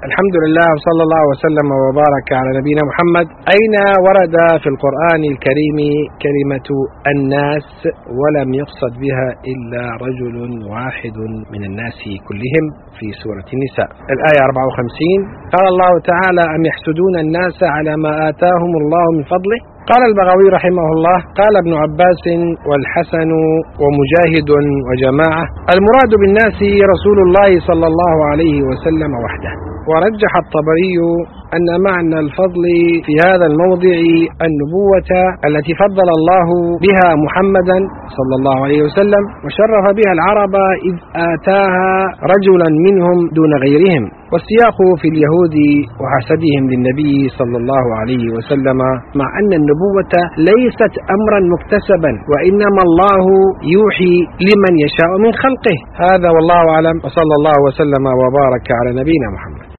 الحمد لله وصلى الله وسلم وبارك على نبينا محمد. أين ورد في القرآن الكريم كلمة الناس ولم يقصد بها إلا رجل واحد من الناس كلهم في سورة النساء الآية 54. قال الله تعالى: أم يحسدون الناس على ما آتاهم الله من فضله. قال البغوي رحمه الله: قال ابن عباس والحسن ومجاهد وجماعة: المراد بالناس رسول الله صلى الله عليه وسلم وحده. ورجح الطبري أن معنى الفضل في هذا الموضع النبوة التي فضل الله بها محمدا صلى الله عليه وسلم وشرف بها العرب إذ آتاها رجلا منهم دون غيرهم، والسياق في اليهود وحسدهم للنبي صلى الله عليه وسلم، مع أن النبوة ليست أمرا مكتسبا وإنما الله يوحي لمن يشاء من خلقه. هذا والله أعلم، وصلى الله وسلم وبارك على نبينا محمد.